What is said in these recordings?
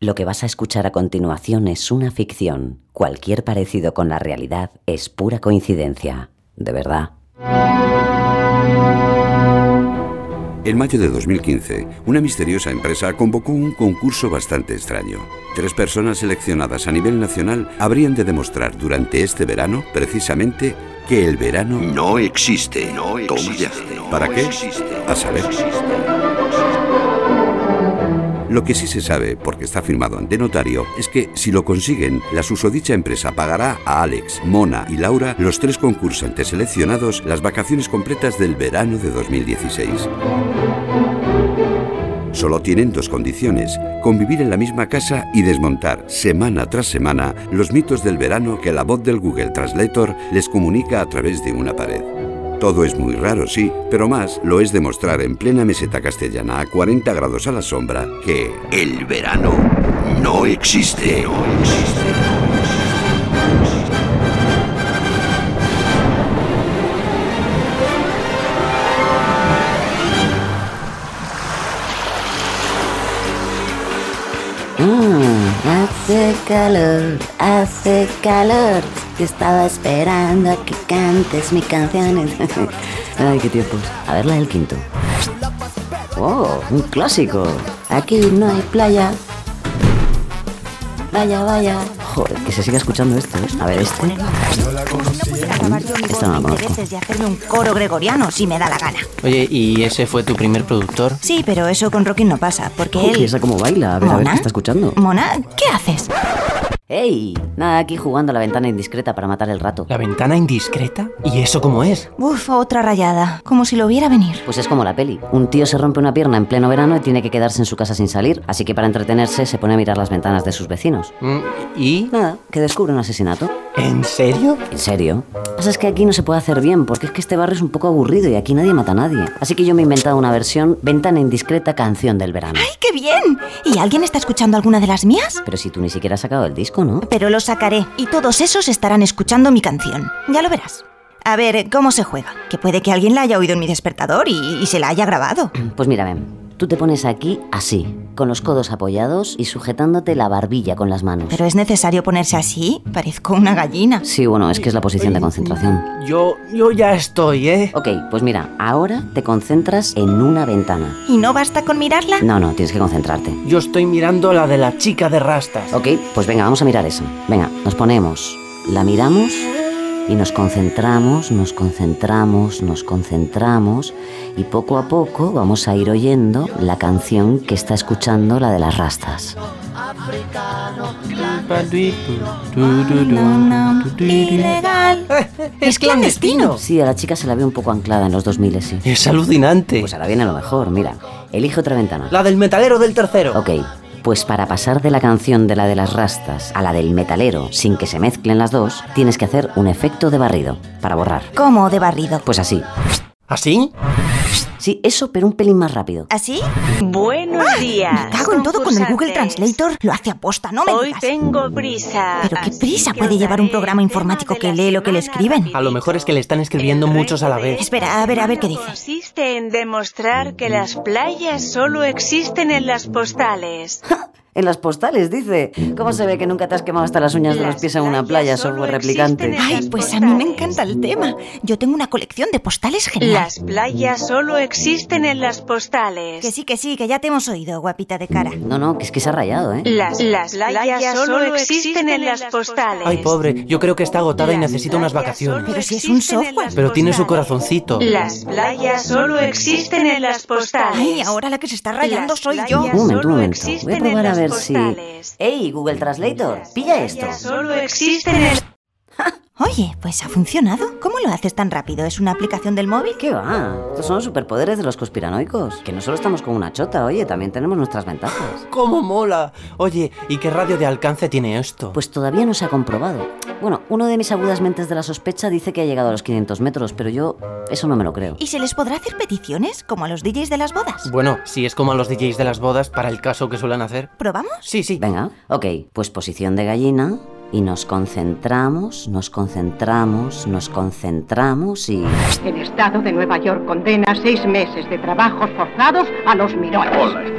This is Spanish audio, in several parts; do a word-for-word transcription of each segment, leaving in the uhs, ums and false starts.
Lo que vas a escuchar a continuación es una ficción. Cualquier parecido con la realidad es pura coincidencia. De verdad. En mayo de dos mil quince, una misteriosa empresa convocó un concurso bastante extraño. Tres personas seleccionadas a nivel nacional habrían de demostrar durante este verano, precisamente, que el verano no existe. No existe. Toma ya. ¿Para qué? A saber. Lo que sí se sabe, porque está firmado ante notario, es que si lo consiguen, la susodicha empresa pagará a Alex, Mona y Laura, los tres concursantes seleccionados, las vacaciones completas del verano de dos mil dieciséis. Solo tienen dos condiciones: convivir en la misma casa y desmontar, semana tras semana, los mitos del verano que la voz del Google Translator les comunica a través de una pared. Todo es muy raro, sí, pero más lo es demostrar en plena meseta castellana a cuarenta grados a la sombra que el verano no existe. No existe. Mm, hace calor, hace calor. Te estaba esperando a que cantes mi canción. Ay, qué tiempos. A ver la del quinto. Oh, un clásico. Aquí no hay playa. Vaya, vaya. Joder, que se siga escuchando esto, ¿eh? A ver, este. Esta no la conozco. De hacerme un coro gregoriano, si me da la gana. Oye, ¿y ese fue tu primer productor? Sí, pero eso con Rockin no pasa, porque Uy, él... ¿y esa cómo baila? A ver, a ver, ¿qué está escuchando? Mona, ¿qué haces? ¡Ey! Nada, aquí jugando a la ventana indiscreta para matar el rato. ¿La ventana indiscreta? ¿Y eso cómo es? Uf, otra rayada. Como si lo viera venir. Pues es como la peli. Un tío se rompe una pierna en pleno verano y tiene que quedarse en su casa sin salir. Así que para entretenerse se pone a mirar las ventanas de sus vecinos. ¿Y? Nada, que descubre un asesinato. ¿En serio? ¿En serio? Lo que pasa es que aquí no se puede hacer bien, porque es que este barrio es un poco aburrido y aquí nadie mata a nadie. Así que yo me he inventado una versión ventana indiscreta canción del verano. ¡Ay, qué bien! ¿Y alguien está escuchando alguna de las mías? Pero si tú ni siquiera has sacado el disco, ¿no? Pero lo sacaré y todos esos estarán escuchando mi canción. Ya lo verás. A ver, ¿cómo se juega? Que puede que alguien la haya oído en mi despertador y, y se la haya grabado. Pues mira, ven. Tú te pones aquí así, con los codos apoyados y sujetándote la barbilla con las manos. ¿Pero es necesario ponerse así? Parezco una gallina. Sí, bueno, es que es la posición de concentración. Yo, yo ya estoy, ¿eh? Ok, pues mira, ahora te concentras en una ventana. ¿Y no basta con mirarla? No, no, tienes que concentrarte. Yo estoy mirando la de la chica de rastas. Ok, pues venga, vamos a mirar esa. Venga, nos ponemos, la miramos y nos concentramos, nos concentramos, nos concentramos y poco a poco vamos a ir oyendo la canción que está escuchando la de las rastas. Ilegal. Es clandestino. Sí, a la chica se la ve un poco anclada en los dos mil, sí. Es alucinante. Pues ahora viene lo mejor, mira. Elige otra ventana. La del metalero del tercero. Ok. Pues para pasar de la canción de la de las rastas a la del metalero sin que se mezclen las dos, tienes que hacer un efecto de barrido, para borrar. ¿Cómo de barrido? Pues así. ¿Así? Sí, eso, pero un pelín más rápido. ¿Así? Buenos ¡Ah! días. Me cago en todo con el Google Translator. Lo hace aposta, no me Hoy digas. tengo prisa. ¿Pero qué prisa puede llevar un programa informático que lee lo que le escriben? A lo mejor es que le están escribiendo muchos a la vez. Espera, a ver, a ver qué dice. Consiste en demostrar que las playas solo existen en las postales. En las postales, dice. ¿Cómo se ve que nunca te has quemado hasta las uñas de los pies en una playa, software replicante? Ay, pues a mí me encanta el tema. Yo tengo una colección de postales genial. Las playas solo existen en las postales. Que sí, que sí, que ya te hemos oído, guapita de cara. No, no, que es que se ha rayado, ¿eh? Las, las playas solo existen en las postales. Ay, pobre, yo creo que está agotada y necesita unas vacaciones. Pero si es un software. Pero tiene su corazoncito. Las playas solo existen en las postales. Ay, ahora la que se está rayando soy yo. Un momento, un momento. Voy a probar a ver si... ¡Ey, Google Translator! ¡Pilla esto! Solo existen en... Oye, pues ha funcionado. ¿Cómo lo haces tan rápido? ¿Es una aplicación del móvil? ¿Qué va? Estos son los superpoderes de los conspiranoicos. Que no solo estamos con una chota, oye, también tenemos nuestras ventajas. ¡Cómo mola! Oye, ¿y qué radio de alcance tiene esto? Pues todavía no se ha comprobado. Bueno, uno de mis agudas mentes de la sospecha dice que ha llegado a los quinientos metros, pero yo eso no me lo creo. ¿Y se les podrá hacer peticiones, como a los D Js de las bodas? Bueno, si es como a los D Js de las bodas, para el caso que suelen hacer. ¿Probamos? Sí, sí. Venga, ok, pues posición de gallina... Y nos concentramos, nos concentramos, nos concentramos y... El Estado de Nueva York condena seis meses de trabajos forzados a los Mirones. Hola, Estela.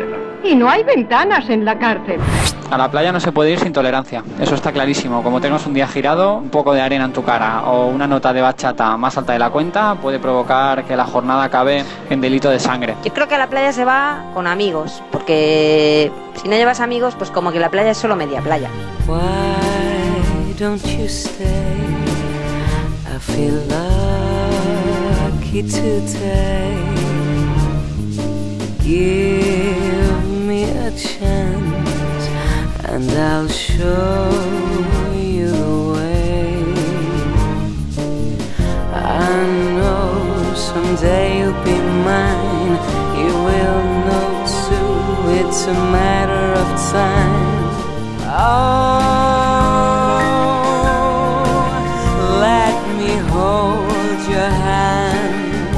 Y no hay ventanas en la cárcel. A la playa no se puede ir sin tolerancia, eso está clarísimo. Como tengas un día girado, un poco de arena en tu cara o una nota de bachata más alta de la cuenta puede provocar que la jornada acabe en delito de sangre. Yo creo que a la playa se va con amigos, porque si no llevas amigos, pues como que la playa es solo media playa. Why don't you stay? I feel lucky today. Give me a chance and I'll show you the way. I know someday you'll be mine. You will know too, it's a matter of time. Oh, let me hold your hand.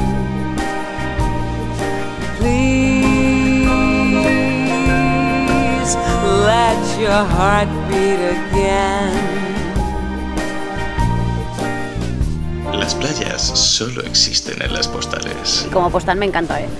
Let your heart beat again. Las playas solo existen en las postales. Y como postal me encanta, ¿eh?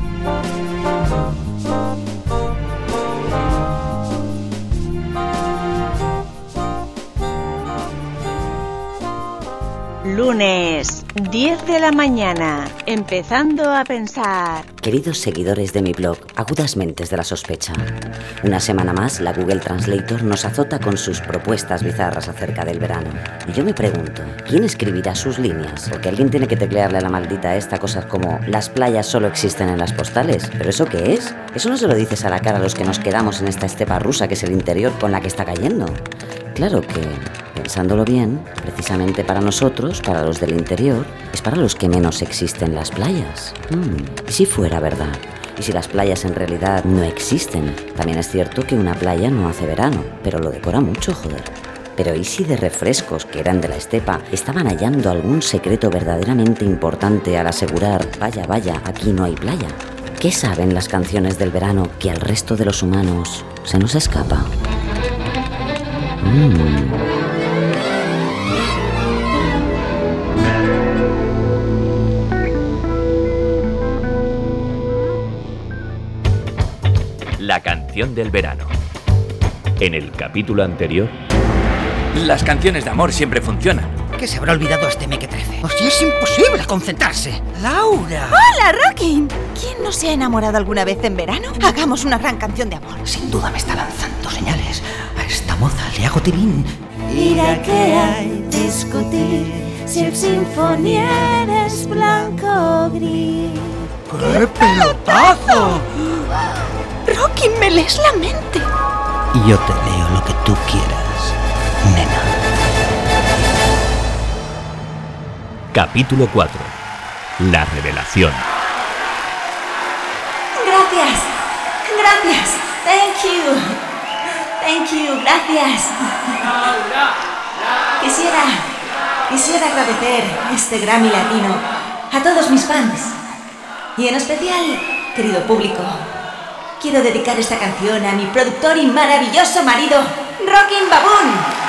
Lunes, diez de la mañana, empezando a pensar. Queridos seguidores de mi blog, agudas mentes de la sospecha. Una semana más, la Google Translator nos azota con sus propuestas bizarras acerca del verano. Y yo me pregunto, ¿quién escribirá sus líneas? Porque alguien tiene que teclearle a la maldita esta cosas como las playas solo existen en las postales. ¿Pero eso qué es? Eso no se lo dices a la cara a los que nos quedamos en esta estepa rusa que es el interior con la que está cayendo. Claro que, pensándolo bien, precisamente para nosotros, para los del interior, es para los que menos existen las playas. Hmm, ¿y si fuera verdad? ¿Y si las playas en realidad no existen? También es cierto que una playa no hace verano, pero lo decora mucho, joder. Pero ¿y si de refrescos que eran de la estepa estaban hallando algún secreto verdaderamente importante al asegurar, vaya, vaya, aquí no hay playa? ¿Qué saben las canciones del verano que al resto de los humanos se nos escapa? Mm. La canción del verano. En el capítulo anterior... Las canciones de amor siempre funcionan. ¿Qué se habrá olvidado este mequetrefe? ¡Pues es imposible concentrarse! ¡Laura! ¡Hola, Rockin! ¿Quién no se ha enamorado alguna vez en verano? Hagamos una gran canción de amor. Sin duda me está lanzando señales. A esta moza le hago tirín. Mira que hay discutir si el sinfonier es blanco o gris. ¡Qué pelotazo! Rockin, me lees la mente. Y yo te leo lo que tú quieras, nena. Capítulo cuatro. La revelación. Gracias. Gracias. Thank you. Thank you. Gracias. Quisiera... Quisiera agradecer este Grammy Latino a todos mis fans. Y en especial, querido público, quiero dedicar esta canción a mi productor y maravilloso marido, Rockin' Baboon.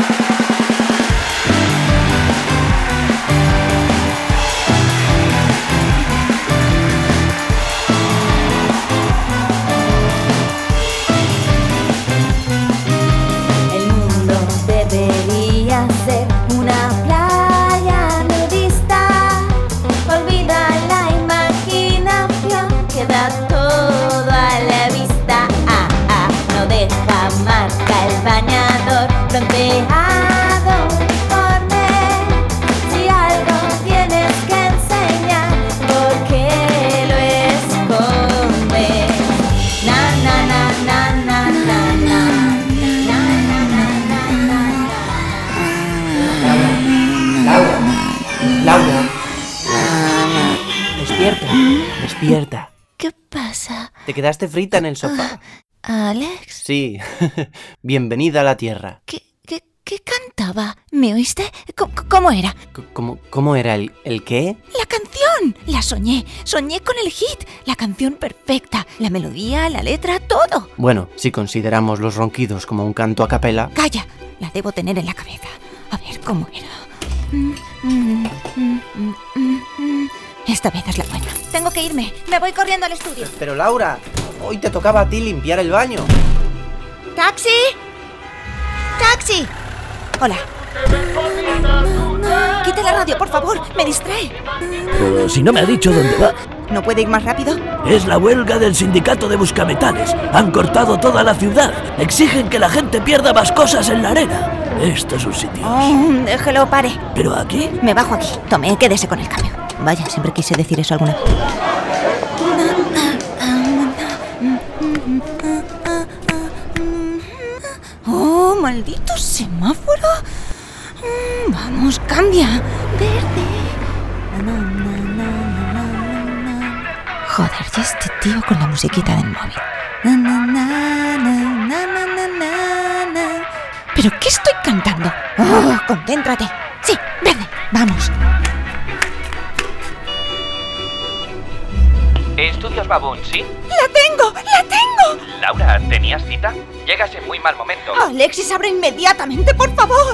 Ser una playa nudista, olvida la imaginación, queda todo a la vista. Ah, ah, no deja marca el bañador, bronceado, uniforme. Si algo tienes que enseñar, ¿por qué lo escondes? Na, na, na, na, na, na, na. Laura. Despierta, despierta. ¿Qué pasa? Te quedaste frita en el sofá. ¿Alex? Sí. Bienvenida a la Tierra. ¿Qué, qué, qué cantaba? ¿Me oíste? ¿Cómo, cómo era? ¿Cómo, cómo era el, el qué? La canción. La soñé. Soñé con el hit. La canción perfecta. La melodía, la letra, todo. Bueno, si consideramos los ronquidos como un canto a capela... Calla. La debo tener en la cabeza. A ver, ¿cómo era? Esta vez es la buena. Tengo que irme. Me voy corriendo al estudio. Pero Laura... Hoy te tocaba a ti limpiar el baño. ¡Taxi! ¡Taxi! Hola. Quita la radio, por favor, me distrae. Pero si no me ha dicho dónde va. ¿No puede ir más rápido? Es la huelga del sindicato de buscametales. Han cortado toda la ciudad. Exigen que la gente pierda más cosas en la arena. Esto es un sitio. Oh, déjelo, pare. ¿Pero aquí? Me bajo aquí. Tome, quédese con el cambio. Vaya, siempre quise decir eso alguna vez. ¡Oh, maldito semáforo! Vamos, cambia. Verde. Joder, ya este tío con la musiquita del móvil. ¿Pero qué estoy cantando? Oh, concéntrate. Sí, verde. Vamos. Estudios Baboon, ¿sí? ¡La tengo! ¡La tengo! Laura, ¿tenías cita? Llegas en muy mal momento. Alexis, abre inmediatamente, por favor.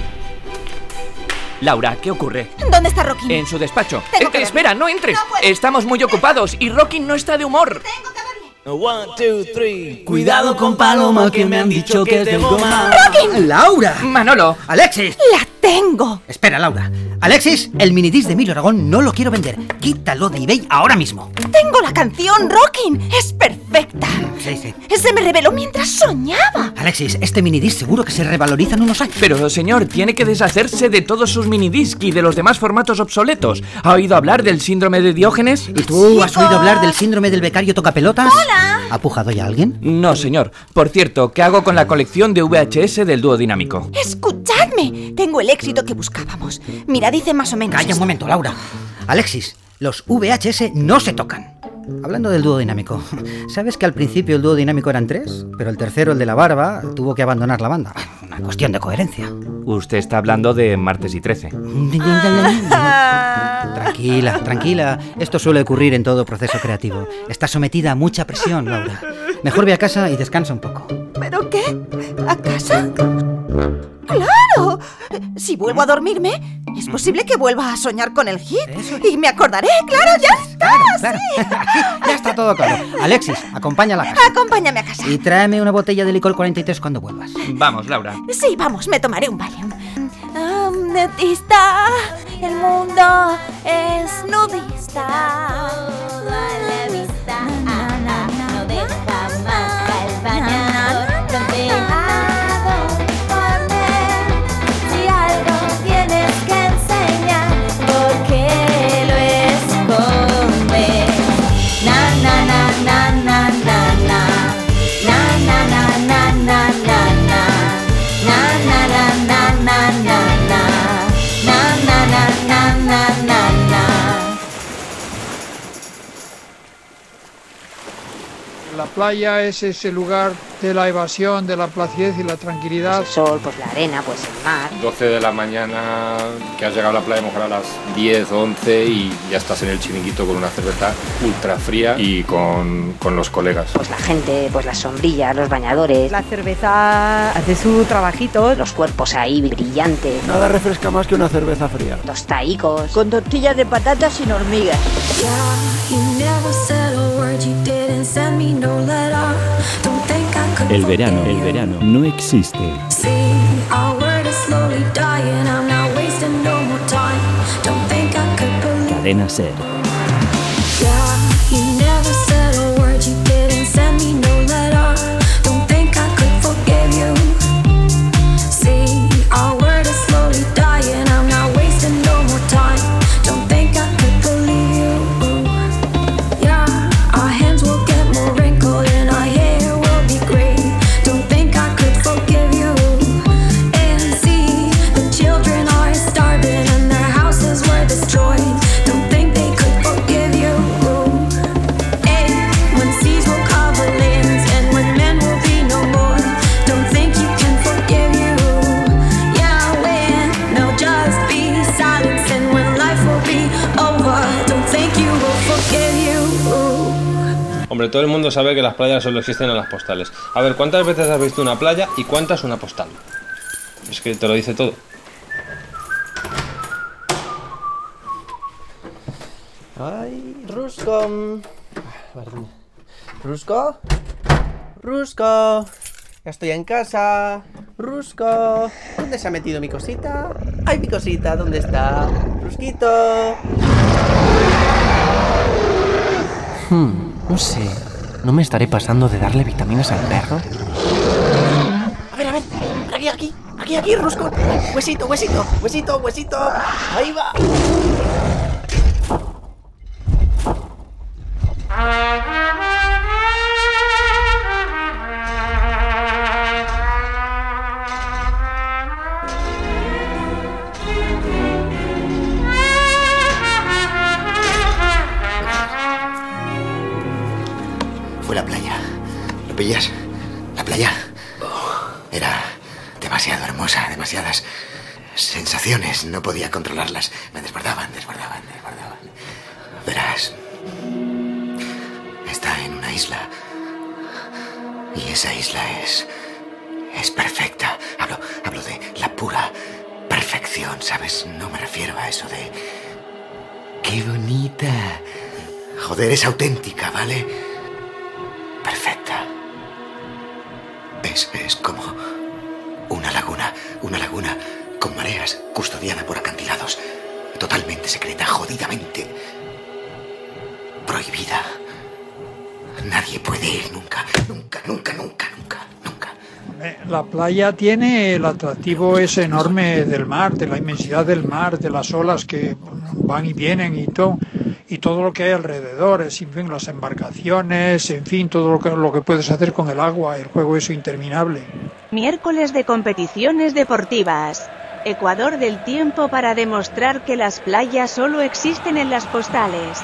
Laura, ¿qué ocurre? ¿Dónde está Rocky? En su despacho. Tengo Eh, que espera, verlo. no entres. No puedo. Estamos muy ocupados y Rocky no está de humor. Tengo que verle. One, two, three. Cuidado con Paloma, que me han dicho que es de goma. ¡Rocky! ¡Laura! Manolo. ¡Alexis! ¡La tengo! Espera, Laura. Alexis, el minidisc de Emilio Aragón no lo quiero vender. Quítalo de eBay ahora mismo. Tengo la canción Rockin'. Es perfecta. Sí, sí. Se me reveló mientras soñaba. Alexis, este minidisc seguro que se revaloriza en unos años. Pero, señor, tiene que deshacerse de todos sus minidisc y de los demás formatos obsoletos. ¿Ha oído hablar del síndrome de Diógenes? ¿Y tú Chicos. has oído hablar del síndrome del becario tocapelotas? ¡Hola! ¿Ha pujado ya alguien? No, señor. Por cierto, ¿qué hago con la colección de V H S del dúo dinámico? Escuchadme. Tengo el éxito que buscábamos. Mira, dice más o menos. Calla un esto. momento, Laura. Alexis, los V H S no se tocan. Hablando del dúo dinámico, ¿sabes que al principio el dúo dinámico eran tres? Pero el tercero, el de la barba, tuvo que abandonar la banda. Una cuestión de coherencia. Usted está hablando de Martes y trece. Tranquila, tranquila. Esto suele ocurrir en todo proceso creativo. Estás sometida a mucha presión, Laura. Mejor ve a casa y descansa un poco. ¿Pero qué? ¿A casa? ¡Claro! Si vuelvo a dormirme, es posible que vuelva a soñar con el hit. Eso. Y me acordaré, claro, ya está. Claro, sí. claro. Ya está todo claro. Alexis, acompáñala a casa. Acompáñame a casa. Y tráeme una botella de licor cuarenta y tres cuando vuelvas. Vamos, Laura. Sí, vamos, me tomaré un Valium. Ah, nudista, el mundo es nudista. Toda la vista, na, na, na, no deja más que el bañador dejado poner. Si algo tienes que enseñar, ¿por qué lo escondes? Na, na, na, na, na, na, na. Na, na, na, na, na, na, na. Na, na, na, na, na, na, na. Na, na, na, na, na, na, na. La playa es ese lugar de la evasión, de la placidez y la tranquilidad. Pues el sol, pues la arena, pues el mar. doce de la mañana, que has llegado a la playa a lo mejor a las diez o once y ya estás en el chiringuito con una cerveza ultra fría y con, con los colegas. Pues la gente, pues las sombrillas, los bañadores. La cerveza hace su trabajito. Los cuerpos ahí brillantes. Nada refresca más que una cerveza fría. Los taicos. Con tortillas de patatas sin hormigas. El verano, el verano no existe. Cadena Ser. Hombre, todo el mundo sabe que las playas solo existen en las postales. A ver, ¿cuántas veces has visto una playa y cuántas una postal? Es que te lo dice todo. Ay, Ruscom. ¿Rusco? ¡Rusco! Ya estoy en casa. ¡Rusco! ¿Dónde se ha metido mi cosita? ¡Ay, mi cosita! ¿Dónde está? ¡Rusquito! Hmm, no sé. ¿No me estaré pasando de darle vitaminas al perro? A ver, a ver. Aquí, aquí. Aquí, aquí, Rusco. Huesito, huesito. Huesito, huesito. Ahí va. Fue la playa. ¿Lo pillas? La playa. Era demasiado hermosa, demasiadas sensaciones. No podía controlarlas. Me desbordaban, desbordaban, desbordaban. Verás, está en una isla. Y esa isla es... es perfecta. Hablo, hablo de la pura perfección, ¿sabes? No me refiero a eso de... ¡qué bonita! Joder, es auténtica, ¿vale? Perfecta. Es, es como una laguna, una laguna con mareas, custodiada por acantilados, totalmente secreta, jodidamente prohibida. Nadie puede ir nunca, nunca, nunca, nunca, nunca, nunca. La playa tiene el atractivo ese enorme del mar, de la inmensidad del mar, de las olas que van y vienen y todo. Y todo lo que hay alrededor, es, en fin, las embarcaciones, en fin, todo lo que, lo que puedes hacer con el agua, el juego es interminable. Miércoles de competiciones deportivas. Ecuador del tiempo para demostrar que las playas solo existen en las postales.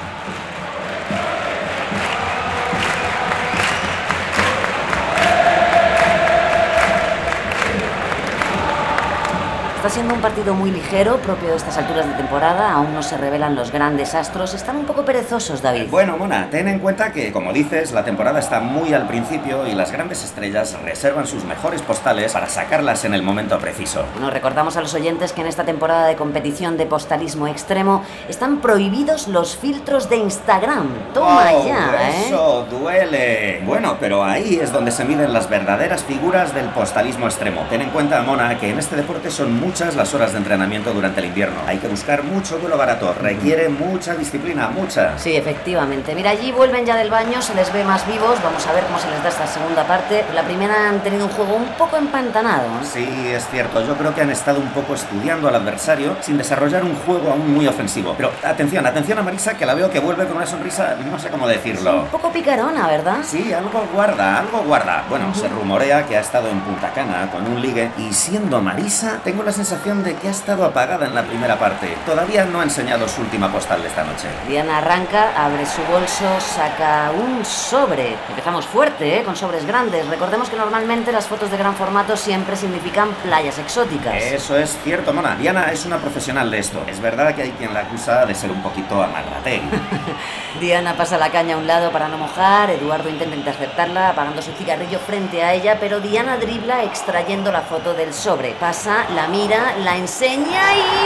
Está siendo un partido muy ligero, propio de estas alturas de temporada. Aún no se revelan los grandes astros. Están un poco perezosos, David. Bueno, Mona, ten en cuenta que, como dices, la temporada está muy al principio y las grandes estrellas reservan sus mejores postales para sacarlas en el momento preciso. Nos recordamos a los oyentes que en esta temporada de competición de postalismo extremo están prohibidos los filtros de Instagram. Toma oh, ya, ¿eh? Eso duele. Bueno, pero ahí es donde se miden las verdaderas figuras del postalismo extremo. Ten en cuenta, Mona, que en este deporte son muy muchas las horas de entrenamiento durante el invierno. Hay que buscar mucho duelo barato, requiere mucha disciplina, mucha. Sí, efectivamente. Mira, allí vuelven ya del baño, se les ve más vivos. Vamos a ver cómo se les da esta segunda parte. La primera han tenido un juego un poco empantanado, ¿eh? Sí, es cierto. Yo creo que han estado un poco estudiando al adversario sin desarrollar un juego aún muy ofensivo. Pero atención, atención a Marisa, que la veo que vuelve con una sonrisa, no sé cómo decirlo. Sí, un poco picarona, ¿verdad? Sí, algo guarda, algo guarda. Bueno, uh-huh. Se rumorea que ha estado en Punta Cana con un ligue y siendo Marisa, tengo la sensación de que ha estado apagada en la primera parte. Todavía no ha enseñado su última postal de esta noche. Diana arranca, abre su bolso, saca un sobre. Empezamos fuerte, ¿eh? Con sobres grandes. Recordemos que normalmente las fotos de gran formato siempre significan playas exóticas. Eso es cierto, Mona. Diana es una profesional de esto. Es verdad que hay quien la acusa de ser un poquito amarrategui. Diana pasa la caña a un lado para no mojar. Eduardo intenta interceptarla apagando su cigarrillo frente a ella, pero Diana dribla extrayendo la foto del sobre. Pasa, la mira, la enseña y...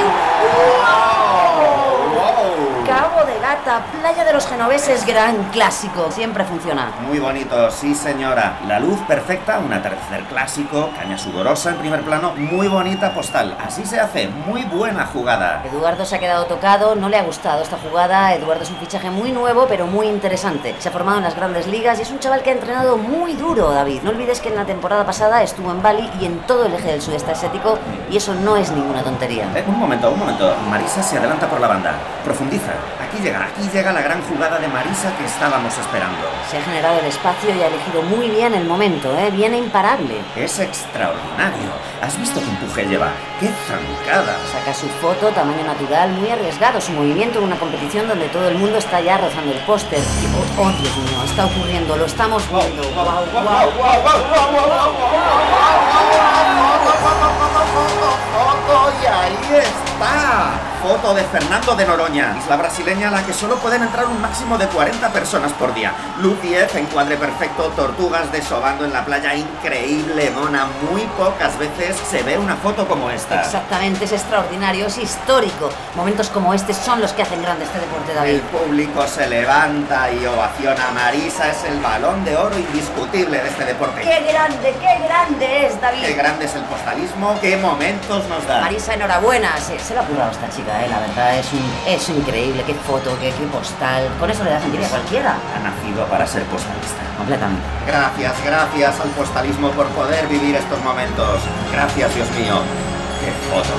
¡wow! ¡Wow! Cabo de Gata, playa de los genoveses, gran clásico. Siempre funciona. Muy bonito, sí señora. La luz perfecta, un atardecer clásico, caña sudorosa en primer plano, muy bonita postal. Así se hace, muy buena jugada. Eduardo se ha quedado tocado, no le ha gustado esta jugada. Eduardo es un fichaje muy nuevo, pero muy interesante. Se ha formado en las grandes ligas y es un chaval que ha entrenado muy duro, David. No olvides que en la temporada pasada estuvo en Bali y en todo el eje del sudeste asiático, y eso no es ninguna tontería. Eh, un momento, un momento. Marisa se adelanta por la banda. Profundiza. Aquí llega, aquí llega la gran jugada de Marisa que estábamos esperando. Se ha generado el espacio y ha elegido muy bien el momento, ¿eh? Viene imparable. Es extraordinario. ¿Has visto qué empuje lleva? ¡Qué zancada! Saca su foto, tamaño natural, muy arriesgado su movimiento en una competición donde todo el mundo está ya rozando el póster. Oh, oh, Dios mío, está ocurriendo, lo estamos viendo. ¡Wow, wow, wow, wow, wow, wow, wow, wow! ¡Y ahí está! foto de Fernando de Noronha, isla brasileña a la que solo pueden entrar un máximo de cuarenta personas por día. Luz diez, encuadre perfecto, tortugas desobando en la playa, increíble, mona. Muy pocas veces se ve una foto como esta. Exactamente, es extraordinario, es histórico. Momentos como este son los que hacen grande este deporte, David. El público se levanta y ovaciona. Marisa es el balón de oro indiscutible de este deporte. ¡Qué grande, qué grande es, David! ¡Qué grande es el postalismo! ¡Qué momentos nos da! Marisa, enhorabuena. Se, se lo ha currado esta chica, ¿eh? La verdad, es, un, es increíble. Qué foto, qué, qué postal. Con eso le da sentido a cualquiera. Ha nacido para ser postalista. Completamente. Gracias, gracias al postalismo por poder vivir estos momentos. Gracias, Dios mío. ¡Qué foto!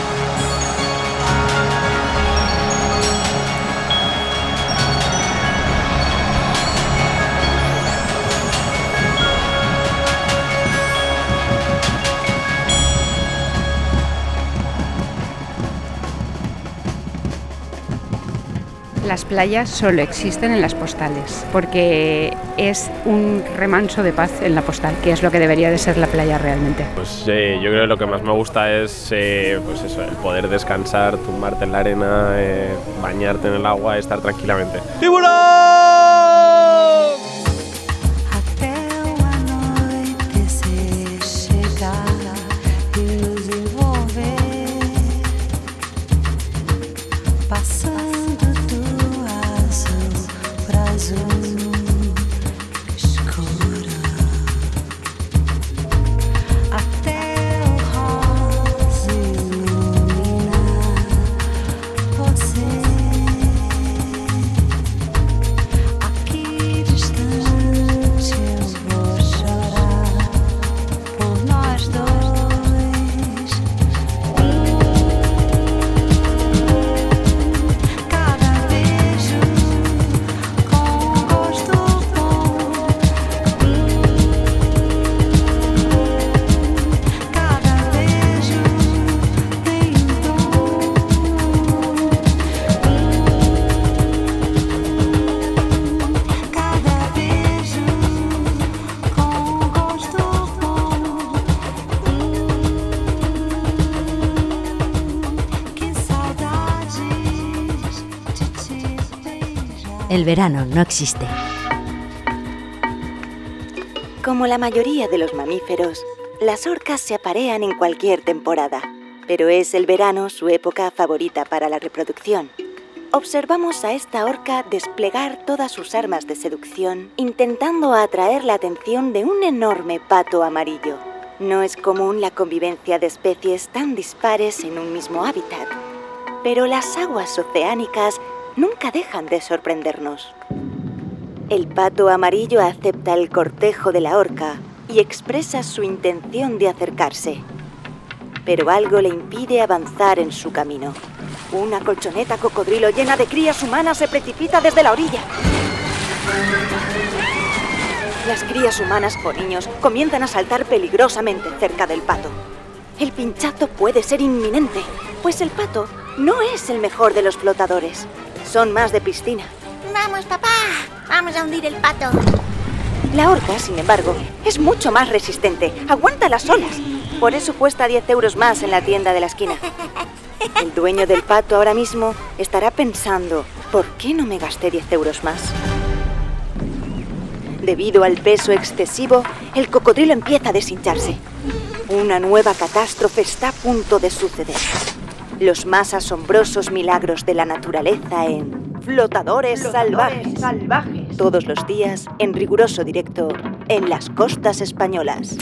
Las playas solo existen en las postales, porque es un remanso de paz en la postal, que es lo que debería de ser la playa realmente. Pues eh, yo creo que lo que más me gusta es eh, pues eso, el poder descansar, tumbarte en la arena, eh, bañarte en el agua, estar tranquilamente. ¡Tiburón! El verano no existe. Como la mayoría de los mamíferos, las orcas se aparean en cualquier temporada, pero es el verano su época favorita para la reproducción. Observamos a esta orca desplegar todas sus armas de seducción, intentando atraer la atención de un enorme pato amarillo. No es común la convivencia de especies tan dispares en un mismo hábitat, pero las aguas oceánicas nunca dejan de sorprendernos. El pato amarillo acepta el cortejo de la orca y expresa su intención de acercarse. Pero algo le impide avanzar en su camino. Una colchoneta cocodrilo llena de crías humanas se precipita desde la orilla. Las crías humanas con niños comienzan a saltar peligrosamente cerca del pato. El pinchazo puede ser inminente, pues el pato no es el mejor de los flotadores. Son más de piscina. Vamos, papá. Vamos a hundir el pato. La orca, sin embargo, es mucho más resistente. Aguanta las olas. Por eso cuesta diez euros más en la tienda de la esquina. El dueño del pato ahora mismo estará pensando, ¿por qué no me gasté diez euros más? Debido al peso excesivo, el cocodrilo empieza a deshincharse. Una nueva catástrofe está a punto de suceder. Los más asombrosos milagros de la naturaleza en Flotadores, Flotadores salvajes. salvajes. Todos los días, en riguroso directo, en las costas españolas.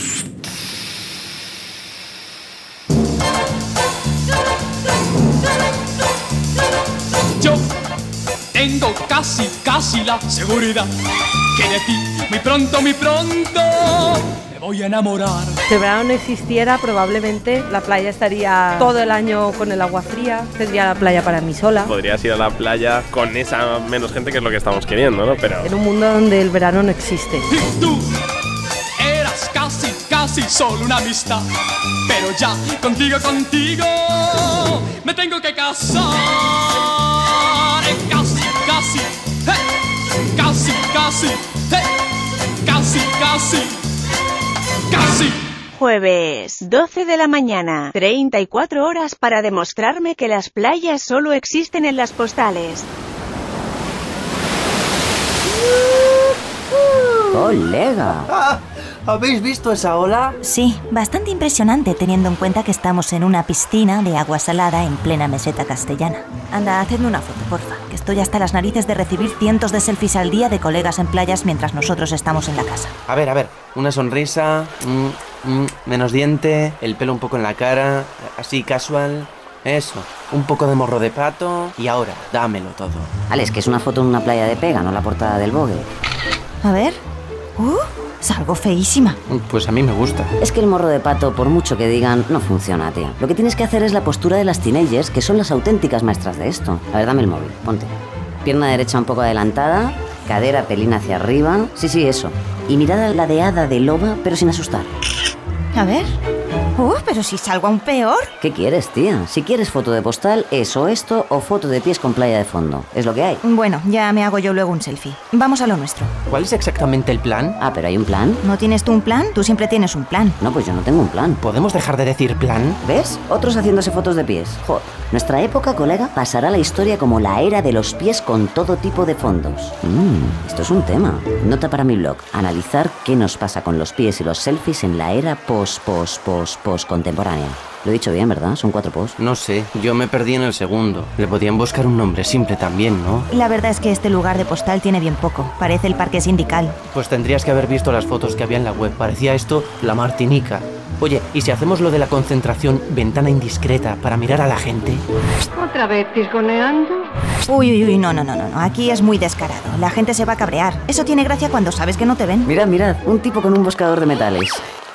Yo tengo casi, casi la seguridad que de ti, muy pronto, muy pronto, me voy a enamorar. Si el verano no existiera, probablemente la playa estaría todo el año con el agua fría, tendría la playa para mí sola. Podrías ir a la playa con esa menos gente, que es lo que estamos queriendo, ¿no? Pero en un mundo donde el verano no existe. Y tú eras casi, casi solo una amistad, pero ya contigo, contigo, me tengo que casar. Casi, casi, hey, casi, casi, hey, casi, casi, casi. Jueves, doce de la mañana, treinta y cuatro horas para demostrarme que las playas solo existen en las postales. ¡Colega! Ah, ¿habéis visto esa ola? Sí, bastante impresionante teniendo en cuenta que estamos en una piscina de agua salada en plena meseta castellana. Anda, hacedme una foto, porfa, que estoy hasta las narices de recibir cientos de selfies al día de colegas en playas mientras nosotros estamos en la casa. A ver, a ver, una sonrisa, mm, mm, menos diente, el pelo un poco en la cara, así casual. Eso, un poco de morro de pato y ahora, dámelo todo. Alex, que es una foto en una playa de pega, no la portada del Vogue. A ver... ¡Uh! Salgo feísima. Pues a mí me gusta. Es que el morro de pato, por mucho que digan, no funciona, tía. Lo que tienes que hacer es la postura de las teenagers, que son las auténticas maestras de esto. A ver, dame el móvil, ponte. Pierna derecha un poco adelantada, cadera pelín hacia arriba. Sí, sí, eso. Y mirada ladeada de loba, pero sin asustar. A ver... ¡Uh! Pero si salgo aún peor. ¿Qué quieres, tía? Si quieres foto de postal, es o esto o foto de pies con playa de fondo. Es lo que hay. Bueno, ya me hago yo luego un selfie. Vamos a lo nuestro. ¿Cuál es exactamente el plan? Ah, pero hay un plan. ¿No tienes tú un plan? Tú siempre tienes un plan. No, pues yo no tengo un plan. ¿Podemos dejar de decir plan? ¿Ves? Otros haciéndose fotos de pies. Joder. Nuestra época, colega, pasará a la historia como la era de los pies con todo tipo de fondos. Mmm, esto es un tema. Nota para mi blog. Analizar qué nos pasa con los pies y los selfies en la era post, post, post, post contemporánea. Lo he dicho bien, ¿verdad? Son cuatro posts. No sé, yo me perdí en el segundo. Le podían buscar un nombre simple también, ¿no? La verdad es que este lugar de postal tiene bien poco. Parece el parque sindical. Pues tendrías que haber visto las fotos que había en la web. Parecía esto la Martinica. Oye, ¿y si hacemos lo de la concentración ventana indiscreta para mirar a la gente? ¿Otra vez pisgoneando? Uy, uy, uy, no, no, no, no. Aquí es muy descarado. La gente se va a cabrear. Eso tiene gracia cuando sabes que no te ven. Mirad, mirad, un tipo con un buscador de metales.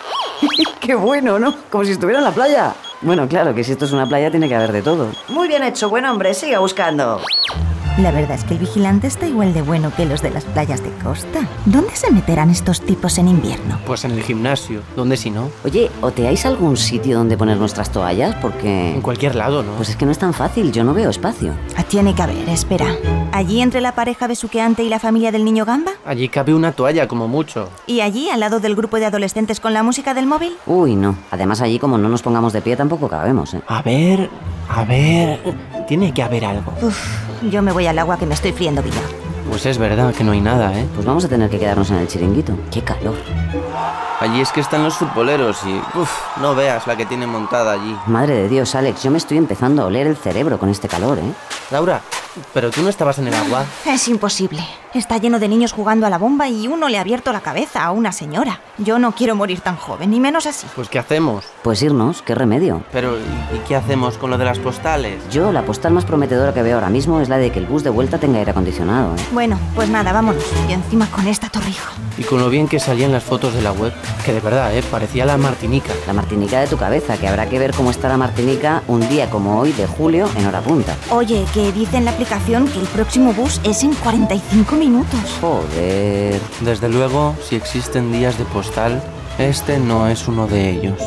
¡Qué bueno!, ¿no? Como si estuviera en la playa. Bueno, claro, que si esto es una playa tiene que haber de todo. Muy bien hecho, buen hombre, siga buscando. La verdad es que el vigilante está igual de bueno que los de las playas de costa. ¿Dónde se meterán estos tipos en invierno? Pues en el gimnasio, ¿dónde si no? Oye, ¿oteáis algún sitio donde poner nuestras toallas? Porque... En cualquier lado, ¿no? Pues es que no es tan fácil, yo no veo espacio. Ah, tiene que haber, espera. ¿Allí entre la pareja besuqueante y la familia del niño gamba? Allí cabe una toalla, como mucho. ¿Y allí, al lado del grupo de adolescentes con la música del móvil? Uy, no. Además allí, como no nos pongamos de pie, tampoco cabemos, ¿eh? A ver, a ver... Tiene que haber algo. Uf, yo me voy al agua que me estoy friendo viva. Pues es verdad que no hay nada, ¿eh? Pues vamos a tener que quedarnos en el chiringuito. ¡Qué calor! Allí es que están los futboleros y... Uf, no veas la que tienen montada allí. Madre de Dios, Alex, yo me estoy empezando a oler el cerebro con este calor, ¿eh? Laura, ¿pero tú no estabas en el agua? Es imposible. Está lleno de niños jugando a la bomba y uno le ha abierto la cabeza a una señora. Yo no quiero morir tan joven, ni menos así. Pues ¿qué hacemos? Pues irnos, qué remedio. Pero, ¿y, y qué hacemos con lo de las postales? Yo, la postal más prometedora que veo ahora mismo es la de que el bus de vuelta tenga aire acondicionado, ¿eh? Bueno, pues nada, vámonos. Y encima con esta torrija. Y con lo bien que salían las fotos de la web, que de verdad, ¿eh? Parecía la Martinica. La Martinica de tu cabeza, que habrá que ver cómo está la Martinica un día como hoy de julio en hora punta. Oye, que dice en la aplicación que el próximo bus es en cuarenta y cinco minutos. Joder. Desde luego, si existen días de postal, este no es uno de ellos.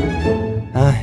Ay.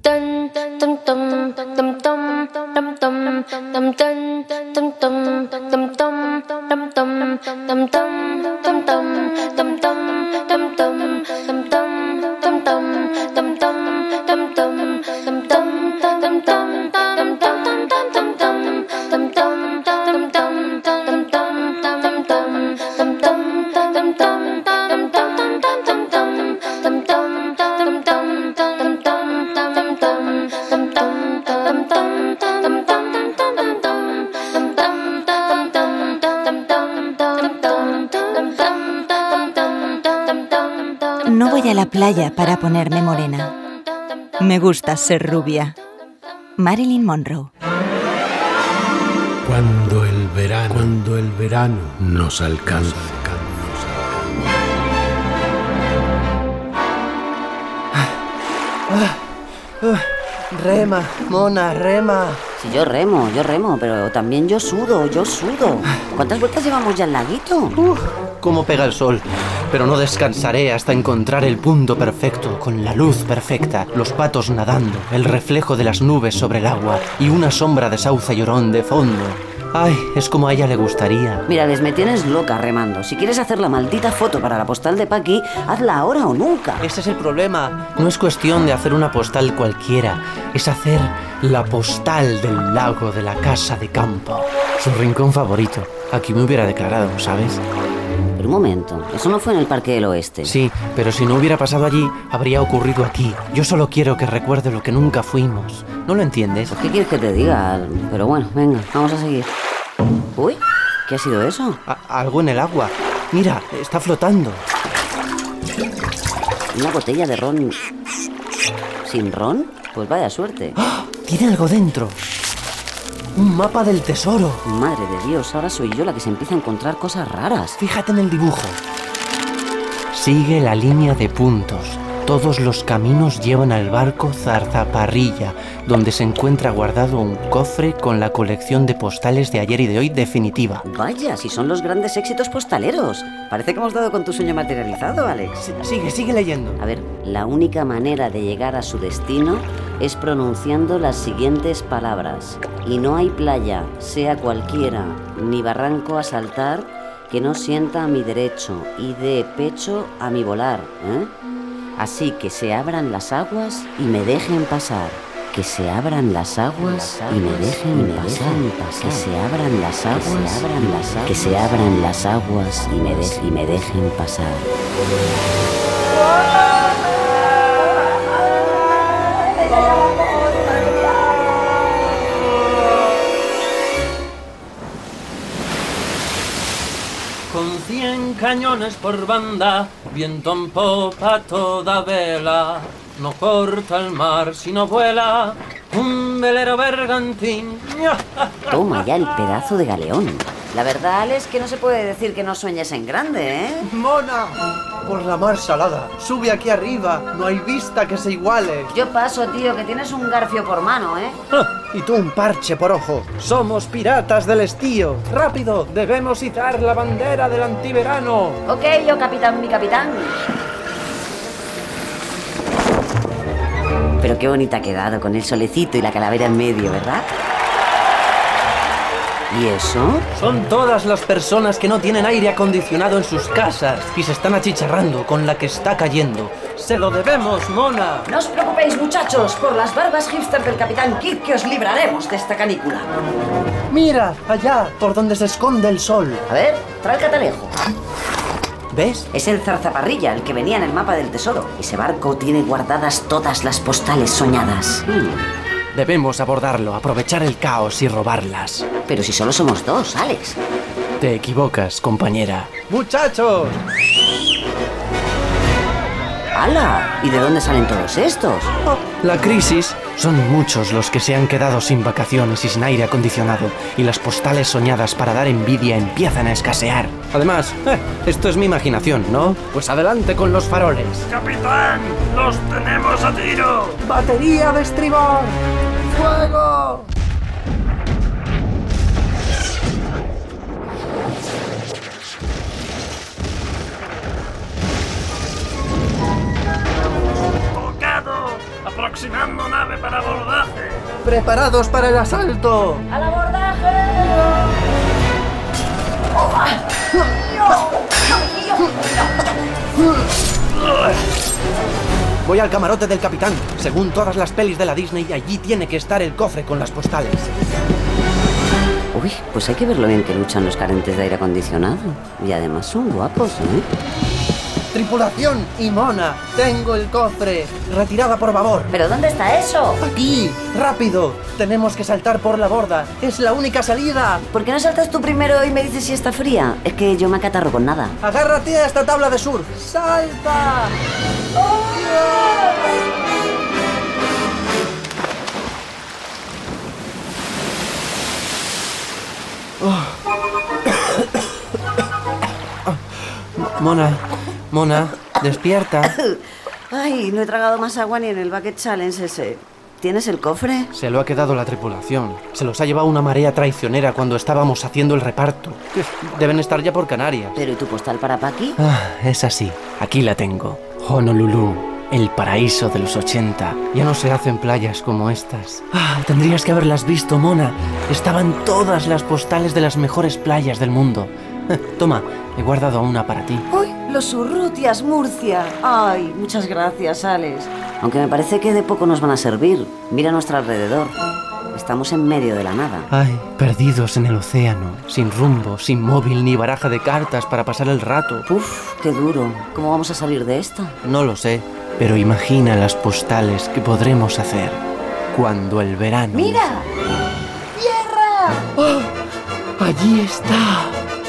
No voy a la playa para ponerme morena. Me gusta ser rubia. Marilyn Monroe. Cuando el verano, cuando el verano nos alcanza. Ah, ah, rema, mona, rema. Si yo remo, yo remo, pero también yo sudo, yo sudo. ¿Cuántas vueltas llevamos ya al laguito? Uh, cómo pega el sol. Pero no descansaré hasta encontrar el punto perfecto, con la luz perfecta, los patos nadando, el reflejo de las nubes sobre el agua y una sombra de sauce llorón de fondo. Ay, es como a ella le gustaría. Mira, Les, me tienes loca remando. Si quieres hacer la maldita foto para la postal de Paqui, hazla ahora o nunca. Ese es el problema. No es cuestión de hacer una postal cualquiera. Es hacer la postal del lago de la casa de campo. Su rincón favorito. Aquí me hubiera declarado, ¿sabes? Pero un momento, eso no fue en el Parque del Oeste. Sí, pero si no hubiera pasado allí, habría ocurrido aquí. Yo solo quiero que recuerde lo que nunca fuimos. ¿No lo entiendes? ¿Qué quieres que te diga? Pero bueno, venga, vamos a seguir. Uy, ¿qué ha sido eso? A- algo en el agua. Mira, está flotando. ¿Una botella de ron sin ron? Pues vaya suerte. ¡Oh! Tiene algo dentro. Un mapa del tesoro. Madre de Dios, ahora soy yo la que se empieza a encontrar cosas raras. Fíjate en el dibujo. Sigue la línea de puntos. Todos los caminos llevan al barco Zarzaparrilla, donde se encuentra guardado un cofre con la colección de postales de ayer y de hoy definitiva. Vaya, si son los grandes éxitos postaleros. Parece que hemos dado con tu sueño materializado, Alex. Sigue, sigue leyendo. A ver, la única manera de llegar a su destino es pronunciando las siguientes palabras. Y no hay playa, sea cualquiera, ni barranco a saltar, que no sienta a mi derecho y dé pecho a mi volar, ¿eh? Así que se abran las aguas y me dejen pasar. Que se abran las aguas y me dejen pasar. Que se abran las aguas, que se abran las aguas y me de- y me dejen pasar. Con cien cañones por banda, viento en popa toda vela, no corta el mar sino vuela un velero bergantín. Toma ya el pedazo de galeón. La verdad es que no se puede decir que no sueñes en grande, ¿eh? ¡Mona! Por la mar salada. Sube aquí arriba. No hay vista que se iguale. Yo paso, tío, que tienes un garfio por mano, ¿eh? Y tú un parche por ojo. Somos piratas del estío. ¡Rápido! Debemos izar la bandera del antiverano. Ok, yo capitán, mi capitán. Pero qué bonita ha quedado con el solecito y la calavera en medio, ¿verdad? ¿Y eso? Son todas las personas que no tienen aire acondicionado en sus casas y se están achicharrando con la que está cayendo. ¡Se lo debemos, Mona! No os preocupéis, muchachos, por las barbas hipster del Capitán Kirk que os libraremos de esta canícula. ¡Mira! Allá, por donde se esconde el sol. A ver, trae el catalejo. ¿Ves? Es el Zarzaparrilla, el que venía en el mapa del tesoro. Ese barco tiene guardadas todas las postales soñadas. Hmm. Debemos abordarlo, aprovechar el caos y robarlas. Pero si solo somos dos, Alex. Te equivocas, compañera. ¡Muchachos! ¡Hala! ¿Y de dónde salen todos estos? Oh, la crisis. Son muchos los que se han quedado sin vacaciones y sin aire acondicionado, y las postales soñadas para dar envidia empiezan a escasear. Además, eh, esto es mi imaginación, ¿no? Pues adelante con los faroles. ¡Capitán! ¡Los tenemos a tiro! ¡Batería de estribor! ¡Fuego! Aproximando nave para abordaje. ¡Preparados para el asalto! ¡Al abordaje! Voy al camarote del capitán. Según todas las pelis de la Disney, allí tiene que estar el cofre con las postales. Uy, pues hay que ver lo bien que luchan los carentes de aire acondicionado. Y además son guapos, ¿eh? Tripulación y Mona, tengo el cofre. Retirada por babor. ¿Pero dónde está eso? Aquí, rápido. Tenemos que saltar por la borda. Es la única salida. ¿Por qué no saltas tú primero y me dices si está fría? Es que yo me acatarro con nada. Agárrate a esta tabla de surf. ¡Salta! ¡Oh! Mona, Mona, despierta. Ay, no he tragado más agua ni en el Bucket Challenge ese. ¿Tienes el cofre? Se lo ha quedado la tripulación. Se los ha llevado una marea traicionera cuando estábamos haciendo el reparto. Deben estar ya por Canarias. ¿Pero y tu postal para Paqui? Ah, es así. Aquí la tengo. Honolulu. el paraíso de los ochenta. Ya no se hacen playas como estas. Ah, tendrías que haberlas visto, Mona. Estaban todas las postales de las mejores playas del mundo. Toma, he guardado una para ti. ¡Uy! Los Urrutias, Murcia. Ay, muchas gracias, Alex. Aunque me parece que de poco nos van a servir. Mira a nuestro alrededor. Estamos en medio de la nada. Ay, perdidos en el océano, sin rumbo, sin móvil ni baraja de cartas para pasar el rato. Uf, qué duro. ¿Cómo vamos a salir de esto? No lo sé, pero imagina las postales que podremos hacer cuando el verano... ¡Mira! ¡Tierra! ¡Oh! ¡Allí está!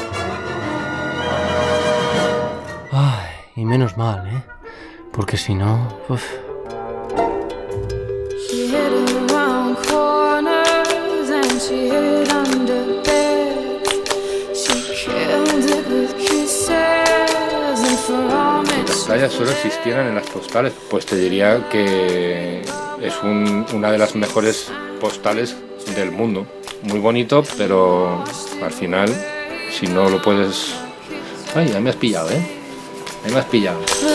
Ay, y menos mal, ¿eh? Porque si no... Uf. Si las playas solo existieran en las postales, pues te diría que es un, una de las mejores postales del mundo. Muy bonito, pero al final, si no lo puedes... Ay, ya me has pillado, ¿eh? Ya me has pillado.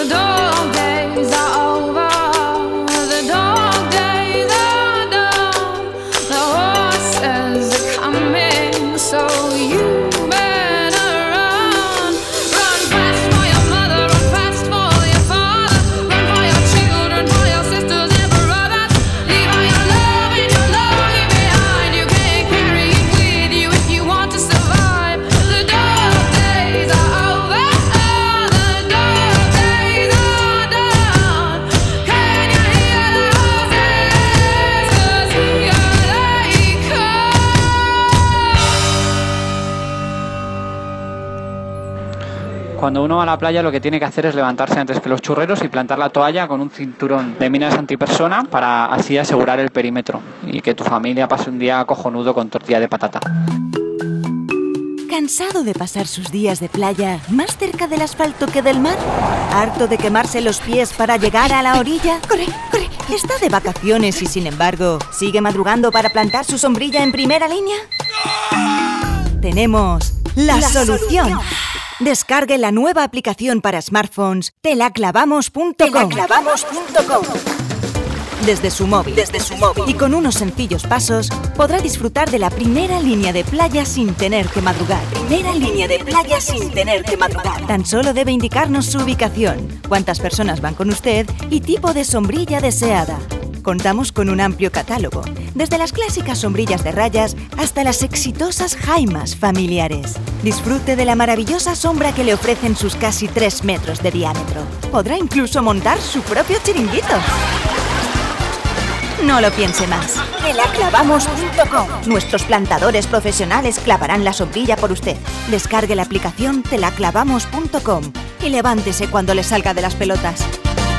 Cuando uno va a la playa lo que tiene que hacer es levantarse antes que los churreros y plantar la toalla con un cinturón de minas antipersona para así asegurar el perímetro y que tu familia pase un día cojonudo con tortilla de patata. ¿Cansado de pasar sus días de playa más cerca del asfalto que del mar? ¿Harto de quemarse los pies para llegar a la orilla? ¡Corre, corre! ¿Está de vacaciones y sin embargo sigue madrugando para plantar su sombrilla en primera línea? Tenemos la, la solución. solución. Descargue la nueva aplicación para smartphones telaclavamos punto com. telaclavamos punto com. Desde su móvil, desde su móvil y con unos sencillos pasos podrá disfrutar de la primera línea de playa sin tener que madrugar. Primera línea de playa sin tener que madrugar. Tan solo debe indicarnos su ubicación, cuántas personas van con usted y tipo de sombrilla deseada. Contamos con un amplio catálogo, desde las clásicas sombrillas de rayas hasta las exitosas jaimas familiares. Disfrute de la maravillosa sombra que le ofrecen sus casi tres metros de diámetro. Podrá incluso montar su propio chiringuito. No lo piense más. telaclavamos punto com. Nuestros plantadores profesionales clavarán la sombrilla por usted. Descargue la aplicación telaclavamos punto com y levántese cuando le salga de las pelotas.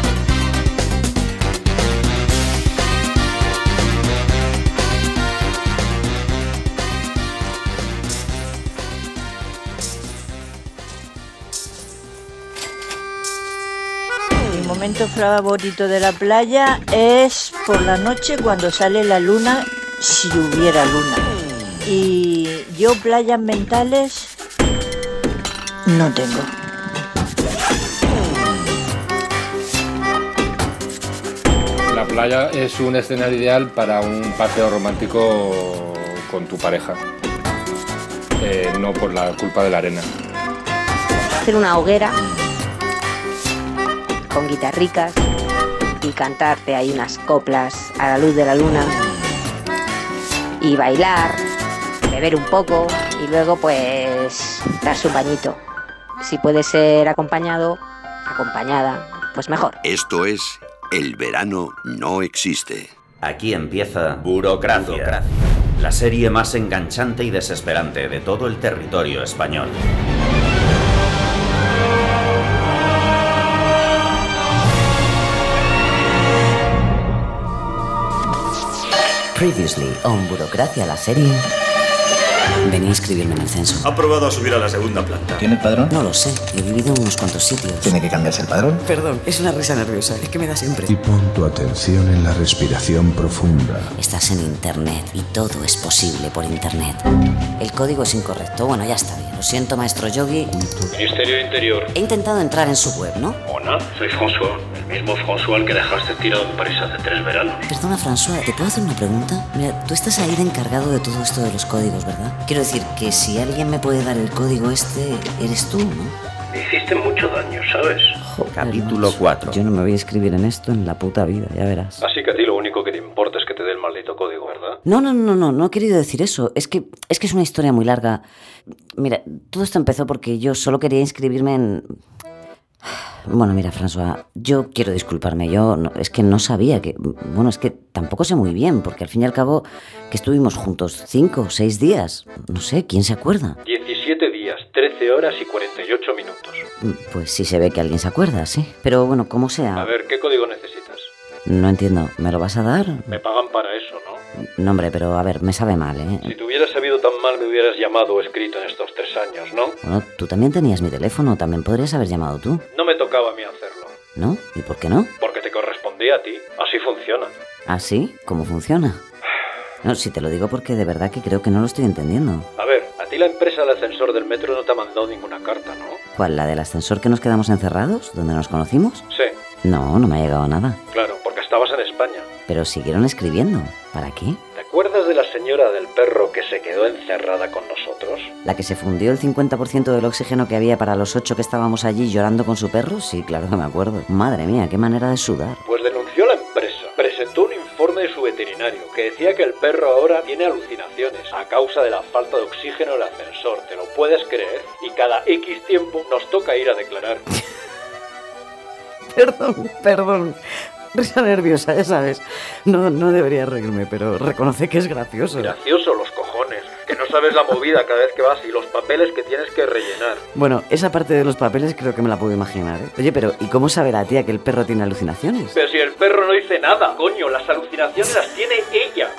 Mi momento favorito de la playa es por la noche cuando sale la luna, si hubiera luna. Y yo playas mentales no tengo. La playa es un escenario ideal para un paseo romántico con tu pareja, eh, no por la culpa de la arena. Hacer una hoguera con guitarricas y cantarte ahí unas coplas a la luz de la luna y bailar, beber un poco y luego pues darse un bañito. Si puede ser acompañado, acompañada, pues mejor. Esto es El verano no existe. Aquí empieza Burocracia, Burocracia, la serie más enganchante y desesperante de todo el territorio español. Previously on Burocracia, la serie. Venía a inscribirme en el censo. Ha probado a subir a la segunda planta. ¿Tiene el padrón? No lo sé, he vivido en unos cuantos sitios. ¿Tiene que cambiarse el padrón? Perdón, es una risa nerviosa, es que me da siempre. Y pon tu atención en la respiración profunda. Estás en internet y todo es posible por internet. El código es incorrecto, bueno, ya está bien. Lo siento, maestro Yogi. Ministerio Interior. He intentado entrar en su web, ¿no? Hola, soy François. mismo François al que dejaste tirado en París hace tres veranos. Perdona, François, ¿te puedo hacer una pregunta? Mira, tú estás ahí de encargado de todo esto de los códigos, ¿verdad? Quiero decir que si alguien me puede dar el código este, eres tú, ¿no? Me hiciste mucho daño, ¿sabes? Joder, Capítulo cuatro. Yo no me voy a escribir en esto en la puta vida, ya verás. Así que a ti lo único que te importa es que te dé el maldito código, ¿verdad? No, no, no, no, no he querido decir eso. Es que es que es una historia muy larga. Mira, todo esto empezó porque yo solo quería inscribirme en... Bueno, mira, François, yo quiero disculparme. Yo no, es que no sabía que... Bueno, es que tampoco sé muy bien, porque al fin y al cabo que estuvimos juntos cinco o seis días. No sé, ¿quién se acuerda? diecisiete días, trece horas y cuarenta y ocho minutos. Pues sí se ve que alguien se acuerda, sí. Pero bueno, como sea... A ver, ¿qué código necesitas? No entiendo, ¿me lo vas a dar? Me pagan para eso, ¿no? No, hombre, pero a ver, me sabe mal, ¿eh? Si te hubieras sabido tan mal me hubieras llamado o escrito en estos tres años, ¿no? Bueno, tú también tenías mi teléfono, también podrías haber llamado tú. No me tocaba a mí hacerlo. ¿No? ¿Y por qué no? Porque te correspondía a ti. Así funciona. ¿Ah, sí? ¿Cómo funciona? No, si te lo digo porque de verdad que creo que no lo estoy entendiendo. A ver, a ti la empresa del ascensor del metro no te ha mandado ninguna carta, ¿no? ¿Cuál? ¿La del ascensor que nos quedamos encerrados? ¿Donde nos conocimos? Sí. No, no me ha llegado nada. Claro, porque estabas en España. Pero siguieron escribiendo. ¿Para qué? ¿Te acuerdas de la señora del perro que se quedó encerrada con nosotros? ¿La que se fundió el cincuenta por ciento del oxígeno que había para los ocho que estábamos allí llorando con su perro? Sí, claro que me acuerdo. Madre mía, qué manera de sudar. Pues denunció a la empresa. Presentó un informe de su veterinario que decía que el perro ahora tiene alucinaciones a causa de la falta de oxígeno en el ascensor. ¿Te lo puedes creer? Y cada X tiempo nos toca ir a declarar. Perdón, perdón. Risa nerviosa, ya sabes. No, no debería reírme, pero reconoce que es gracioso. Gracioso los cojones. Que no sabes la movida cada vez que vas y los papeles que tienes que rellenar. Bueno, esa parte de los papeles creo que me la puedo imaginar, ¿eh? Oye, pero ¿y cómo sabe la tía que el perro tiene alucinaciones? Pero si el perro no dice nada, coño, las alucinaciones las tiene ella.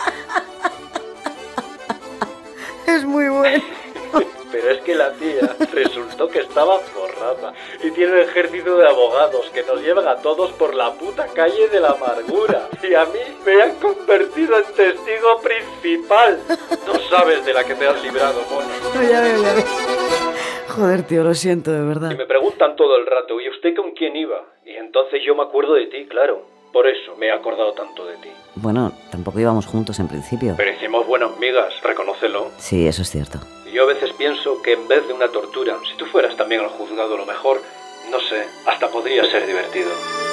Es muy bueno. Pero es que la tía resultó que estaba forrada y tiene un ejército de abogados que nos llevan a todos por la puta calle de la amargura. Y a mí me han convertido en testigo principal. No sabes de la que te has librado, Mona. Ya veo, ya veo. Joder, tío, lo siento, de verdad. Y me preguntan todo el rato, ¿y usted con quién iba? Y entonces yo me acuerdo de ti, claro. Por eso me he acordado tanto de ti. Bueno, tampoco íbamos juntos en principio. Pero hicimos buenas migas, reconócelo. Sí, eso es cierto. Y yo a veces pienso que en vez de una tortura, si tú fueras también al juzgado, lo mejor, no sé, hasta podría ser divertido.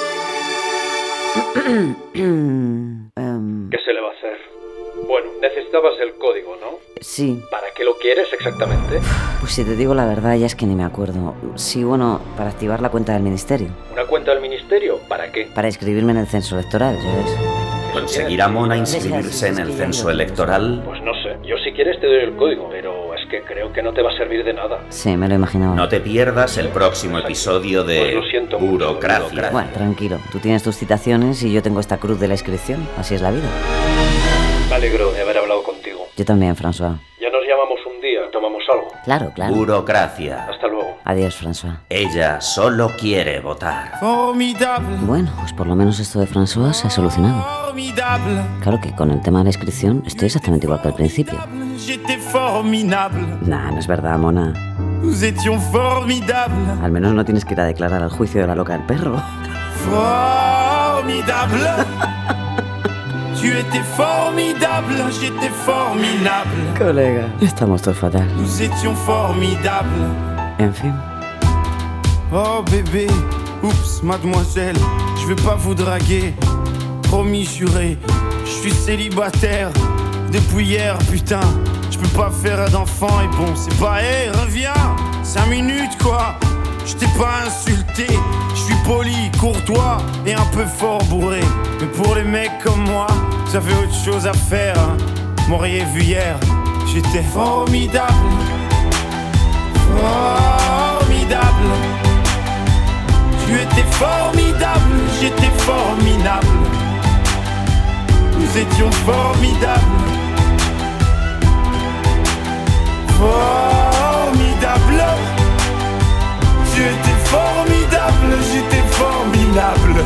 um... ¿Qué se le va a hacer? Bueno, necesitabas el código, ¿no? Sí. ¿Para qué lo quieres exactamente? Pues si te digo la verdad, ya es que ni me acuerdo. Sí, bueno, para activar la cuenta del ministerio. ¿Una cuenta del ministerio? ¿Para qué? Para inscribirme en el censo electoral, ya ves. ¿Conseguirá Mona inscribirse en el censo electoral? Pues no sé. Yo si quieres te doy el código, pero es que creo que no te va a servir de nada. Sí, me lo imaginaba. No te pierdas el próximo episodio de pues lo siento Burocracia. Mucho, bueno, tranquilo. Tú tienes tus citaciones y yo tengo esta cruz de la inscripción. Así es la vida. Me alegro de haber hablado contigo. Yo también, François. Ya nos llamamos un día, tomamos algo. Claro, claro. Burocracia. Hasta luego. Adiós, François. Ella solo quiere votar. Formidable. Bueno, pues por lo menos esto de François se ha solucionado. Formidable. Claro que con el tema de la inscripción estoy exactamente igual que al principio. J'étais formidable. Nah, no es verdad, Mona. Nous étions formidables. Al menos no tienes que ir a declarar al juicio de la loca del perro. Formidable. Tu étais formidable, j'étais formidable. Colega, estamos todos fatal. Nous étions formidables. En fin. Oh bébé, oups, mademoiselle, je vais pas vous draguer. Promis, juré, je suis célibataire depuis hier, putain. Je peux pas faire d'enfant et bon, c'est pas, hé, hey, reviens, cinq minutes quoi. Je t'ai pas insulté, je suis poli, courtois et un peu fort bourré. Mais pour les mecs comme moi, ça fait autre chose à faire, hein. M'auriez vu hier, j'étais formidable. Formidable. Tu étais formidable, j'étais formidable. Nous étions formidables. Formidable. Tu étais formidable, j'étais formidable.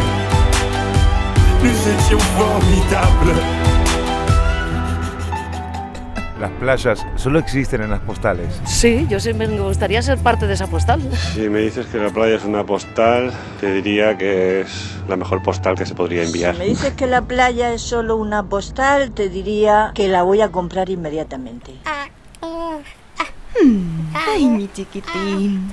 Nous étions formidables. las playas solo existen en las postales. Sí, yo sí me gustaría ser parte de esa postal. Si me dices que la playa es una postal, te diría que es la mejor postal que se podría enviar. Si me dices que la playa es solo una postal, te diría que la voy a comprar inmediatamente. Ay, mi chiquitín.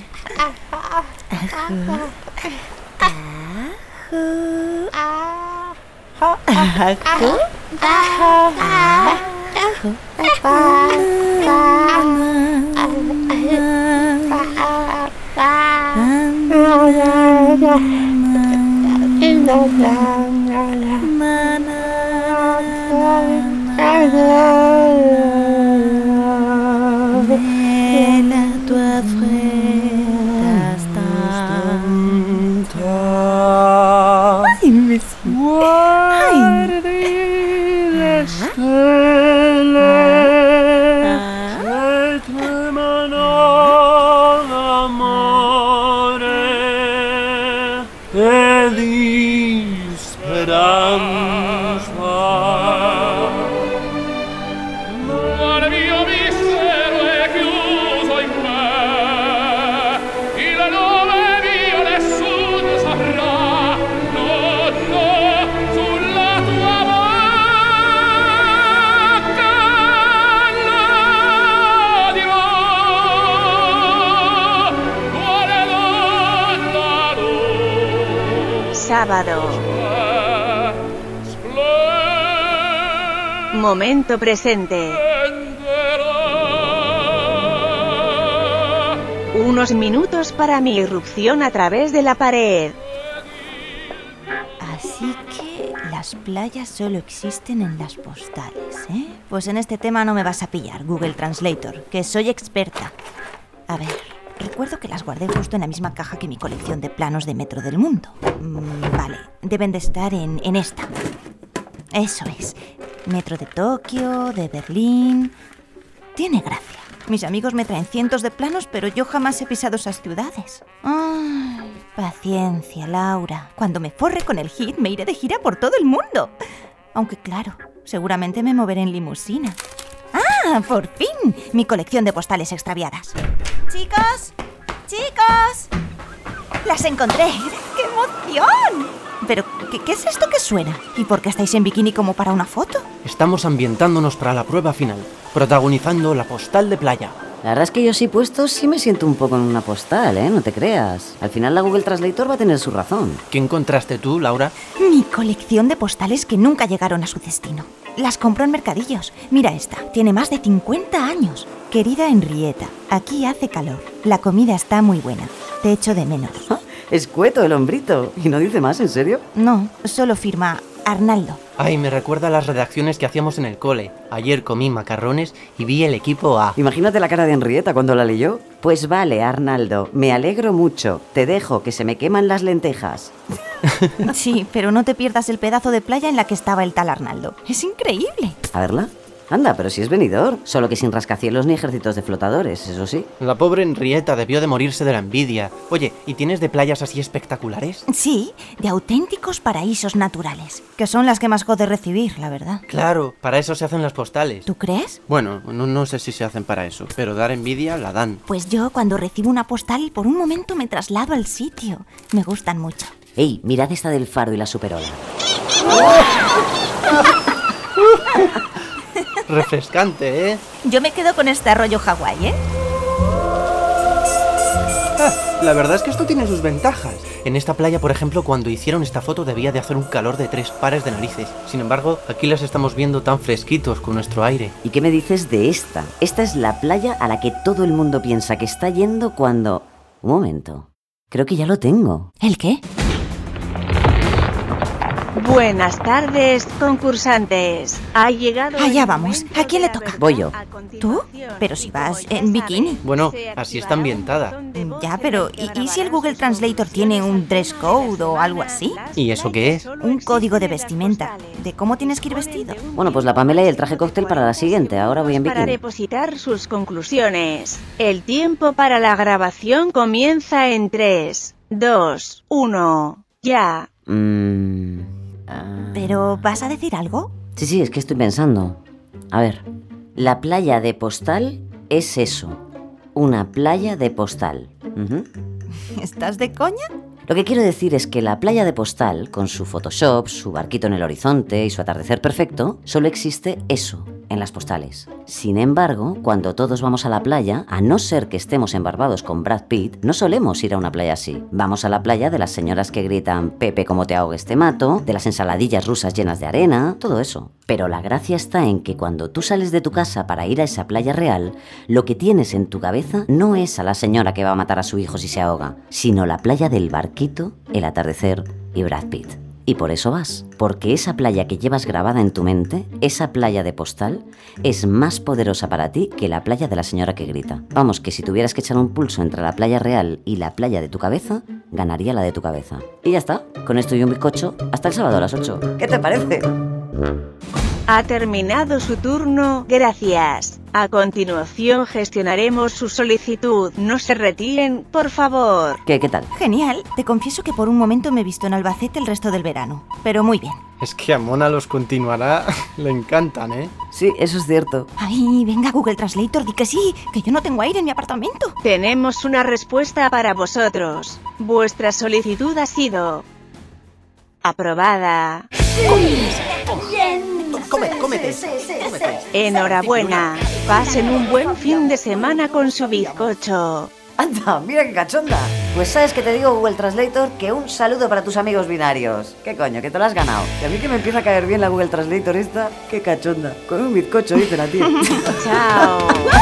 Sábado. Momento presente. Unos minutos para mi irrupción a través de la pared. Así que las playas solo existen en las postales, ¿eh? Pues en este tema no me vas a pillar, Google Translator, que soy experta. A ver, recuerdo que las guardé justo en la misma caja que mi colección de planos de metro del mundo. Mm, vale, deben de estar en, en esta. Eso es. Metro de Tokio, de Berlín... Tiene gracia. Mis amigos me traen cientos de planos, pero yo jamás he pisado esas ciudades. Ay, paciencia, Laura. Cuando me forre con el hit, me iré de gira por todo el mundo. Aunque claro, seguramente me moveré en limusina. ¡Ah, por fin! Mi colección de postales extraviadas. ¡Chicos! ¡Chicos! ¡Las encontré! ¡Qué emoción! Pero, ¿qué, ¿qué es esto que suena? ¿Y por qué estáis en bikini como para una foto? Estamos ambientándonos para la prueba final, protagonizando la postal de playa. La verdad es que yo sí puesto sí me siento un poco en una postal, ¿eh? No te creas. Al final la Google Translator va a tener su razón. ¿Qué encontraste tú, Laura? Mi colección de postales que nunca llegaron a su destino. Las compro en mercadillos. Mira esta, tiene más de cincuenta años. Querida Henrietta, aquí hace calor. La comida está muy buena. Te echo de menos. ¿Ah? Escueto el hombrito. ¿Y no dice más, en serio? No, solo firma Arnaldo. Ay, me recuerda a las redacciones que hacíamos en el cole. Ayer comí macarrones y vi el equipo A. Imagínate la cara de Henrietta cuando la leyó. Pues vale, Arnaldo, me alegro mucho. Te dejo, que se me queman las lentejas. Sí, pero no te pierdas el pedazo de playa en la que estaba el tal Arnaldo. Es increíble. A verla. Anda, pero si es venidor, solo que sin rascacielos ni ejércitos de flotadores, eso sí. La pobre Henrietta debió de morirse de la envidia. Oye, ¿y tienes de playas así espectaculares? Sí, de auténticos paraísos naturales, que son las que más jode recibir, la verdad. Claro, para eso se hacen las postales. ¿Tú crees? Bueno, no, no sé si se hacen para eso, pero dar envidia la dan. Pues yo cuando recibo una postal, por un momento me traslado al sitio. Me gustan mucho. Ey, mirad esta del faro y la superola. Refrescante, ¿eh? Yo me quedo con este arroyo Hawái, ¿eh? Ah, la verdad es que esto tiene sus ventajas. En esta playa, por ejemplo, cuando hicieron esta foto debía de hacer un calor de tres pares de narices. Sin embargo, aquí las estamos viendo tan fresquitos con nuestro aire. ¿Y qué me dices de esta? Esta es la playa a la que todo el mundo piensa que está yendo cuando... Un momento. Creo que ya lo tengo. ¿El qué? Buenas tardes, concursantes. Ha llegado... Allá vamos. ¿A quién le toca? Voy yo. ¿Tú? Pero si vas en bikini. Bueno, así está ambientada. Ya, pero ¿y, ¿y si el Google Translator tiene un dress code o algo así? ¿Y eso qué es? Un código de vestimenta. ¿De cómo tienes que ir vestido? Bueno, pues la Pamela y el traje cóctel para la siguiente. Ahora voy en bikini. Para depositar sus conclusiones. El tiempo para la grabación comienza en tres, dos, uno. Ya. Mmm... ¿Pero vas a decir algo? Sí, sí, es que estoy pensando. A ver, La playa de Postal es eso, una playa de Postal. Uh-huh. ¿Estás de coña? Lo que quiero decir es que la playa de Postal, con su Photoshop, su barquito en el horizonte y su atardecer perfecto, solo existe eso, en las postales. Sin embargo, cuando todos vamos a la playa, a no ser que estemos embarbados con Brad Pitt, no solemos ir a una playa así. Vamos a la playa de las señoras que gritan «Pepe, como te ahogues te mato», de las ensaladillas rusas llenas de arena, todo eso. Pero la gracia está en que cuando tú sales de tu casa para ir a esa playa real, lo que tienes en tu cabeza no es a la señora que va a matar a su hijo si se ahoga, sino la playa del barquito, el atardecer y Brad Pitt. Y por eso vas, porque esa playa que llevas grabada en tu mente, esa playa de Postal, es más poderosa para ti que la playa de la señora que grita. Vamos, que si tuvieras que echar un pulso entre la playa real y la playa de tu cabeza, ganaría la de tu cabeza. Y ya está, con esto y un bizcocho, hasta el sábado a las ocho. ¿Qué te parece? Ha terminado su turno, gracias. A continuación gestionaremos su solicitud. No se retiren, por favor. ¿Qué, qué tal? Genial. Te confieso que por un momento me he visto en Albacete el resto del verano. Pero muy bien. Es que a Mona los continuará le encantan, ¿eh? Sí, eso es cierto. Ay, venga Google Translator, di que sí, que yo no tengo aire en mi apartamento. Tenemos una respuesta para vosotros. Vuestra solicitud ha sido aprobada. Bien. Come, cómete, cómete. Enhorabuena. Pasen un buen fin de semana con su bizcocho. Anda, mira qué cachonda. Pues sabes que te digo, Google Translator, que un saludo para tus amigos binarios. ¿Qué coño? Que te lo has ganado. Y a mí que me empieza a caer bien la Google Translator esta. Qué cachonda. Con un bizcocho, dice la tía. Chao.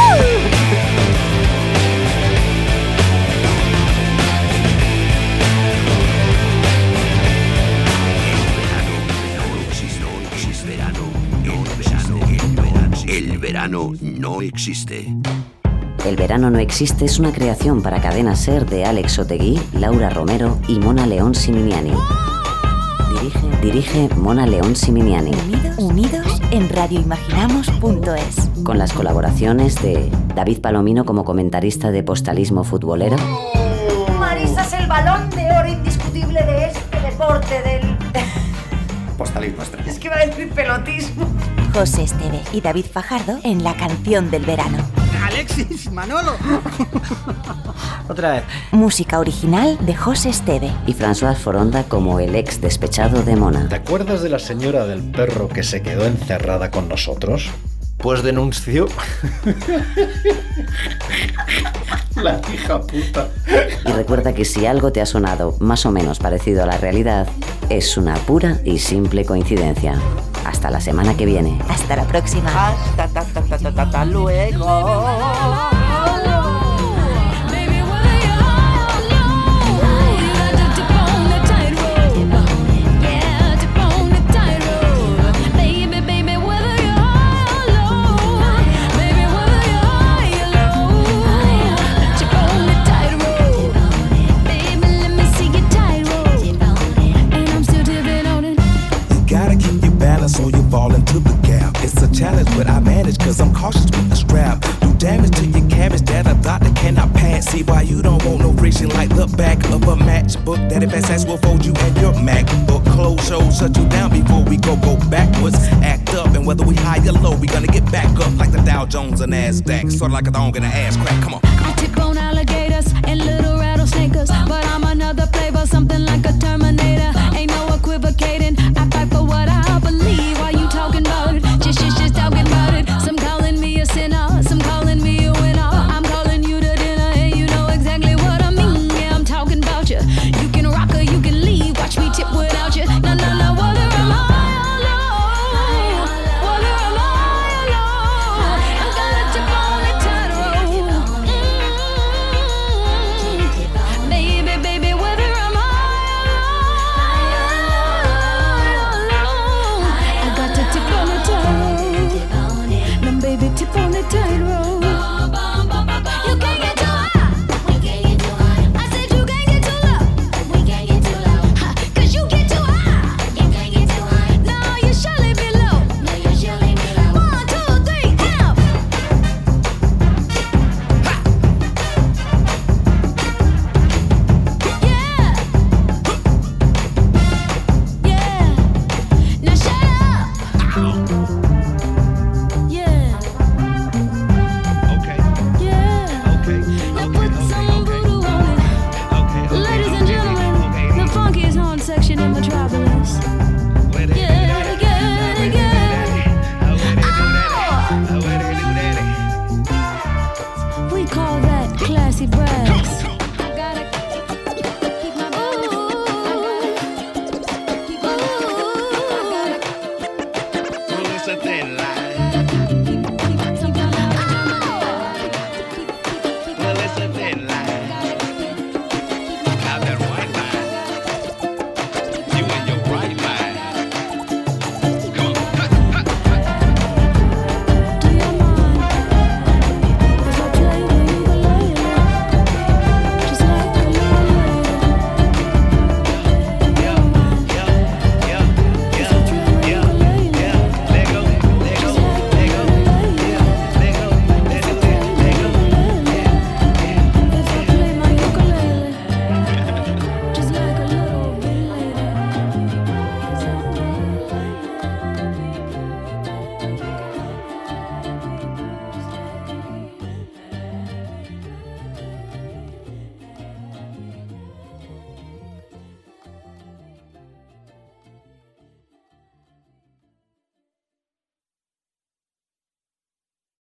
El verano no existe. El verano no existe es una creación para Cadena Ser de Alex Otegui, Laura Romero y Mona León Siminiani. Dirige, dirige Mona León Siminiani. Unidos, unidos en radioimaginamos punto es. Con las colaboraciones de David Palomino como comentarista de postalismo futbolero. Marisa es el balón de oro indiscutible de este deporte del... Postalismo extremo. Es que iba a decir pelotismo. José Esteve y David Fajardo en La canción del verano. Alexis, Manolo. Otra vez. Música original de José Esteve. Y François Foronda como el ex despechado de Mona. ¿Te acuerdas de la señora del perro que se quedó encerrada con nosotros? Pues denunció. La hija puta. Y recuerda que si algo te ha sonado más o menos parecido a la realidad, es una pura y simple coincidencia. Hasta la semana que viene. Hasta la próxima. Hasta ta, ta, ta, ta, ta, ta, luego. So you fall into the gap. It's a challenge, but I manage, cause I'm cautious with the strap. Do damage to your cabbage that a doctor cannot pass. See why you don't want no friction like the back of a matchbook. That if ass will fold you and your MacBook. Close shows shut you down before we go go backwards. Act up, and whether we high or low, we gonna get back up like the Dow Jones and NASDAQ. Sort of like a thong in an ass crack. Come on. I tip on alligators and little rattlesnakers, but I'm another flavor, something like a Terminator. Ain't no equivocating. I fight for what I believe. Why you talking about it? Just, just, just talking about it. Some calling me a sinner, some calling me a winner. I'm calling you to dinner, and you know exactly what I mean. Yeah, I'm talking about you. You can rock or you can leave. Watch me tip without you. No, no, no, whether am I alone? Whether am I alone? I gotta tip on the tightrope. Mm-hmm. Baby, baby, whether am I alone? I got to tip on the tightrope. Now, baby, tip on the tightrope. You can't get too high. We can't get too high. I said you can't get too low. We can't get too low. Cause you get too high. You can't get too high. No, you surely be low. No, you surely be low. One, two, three, out. Yeah. Yeah. Now shut up.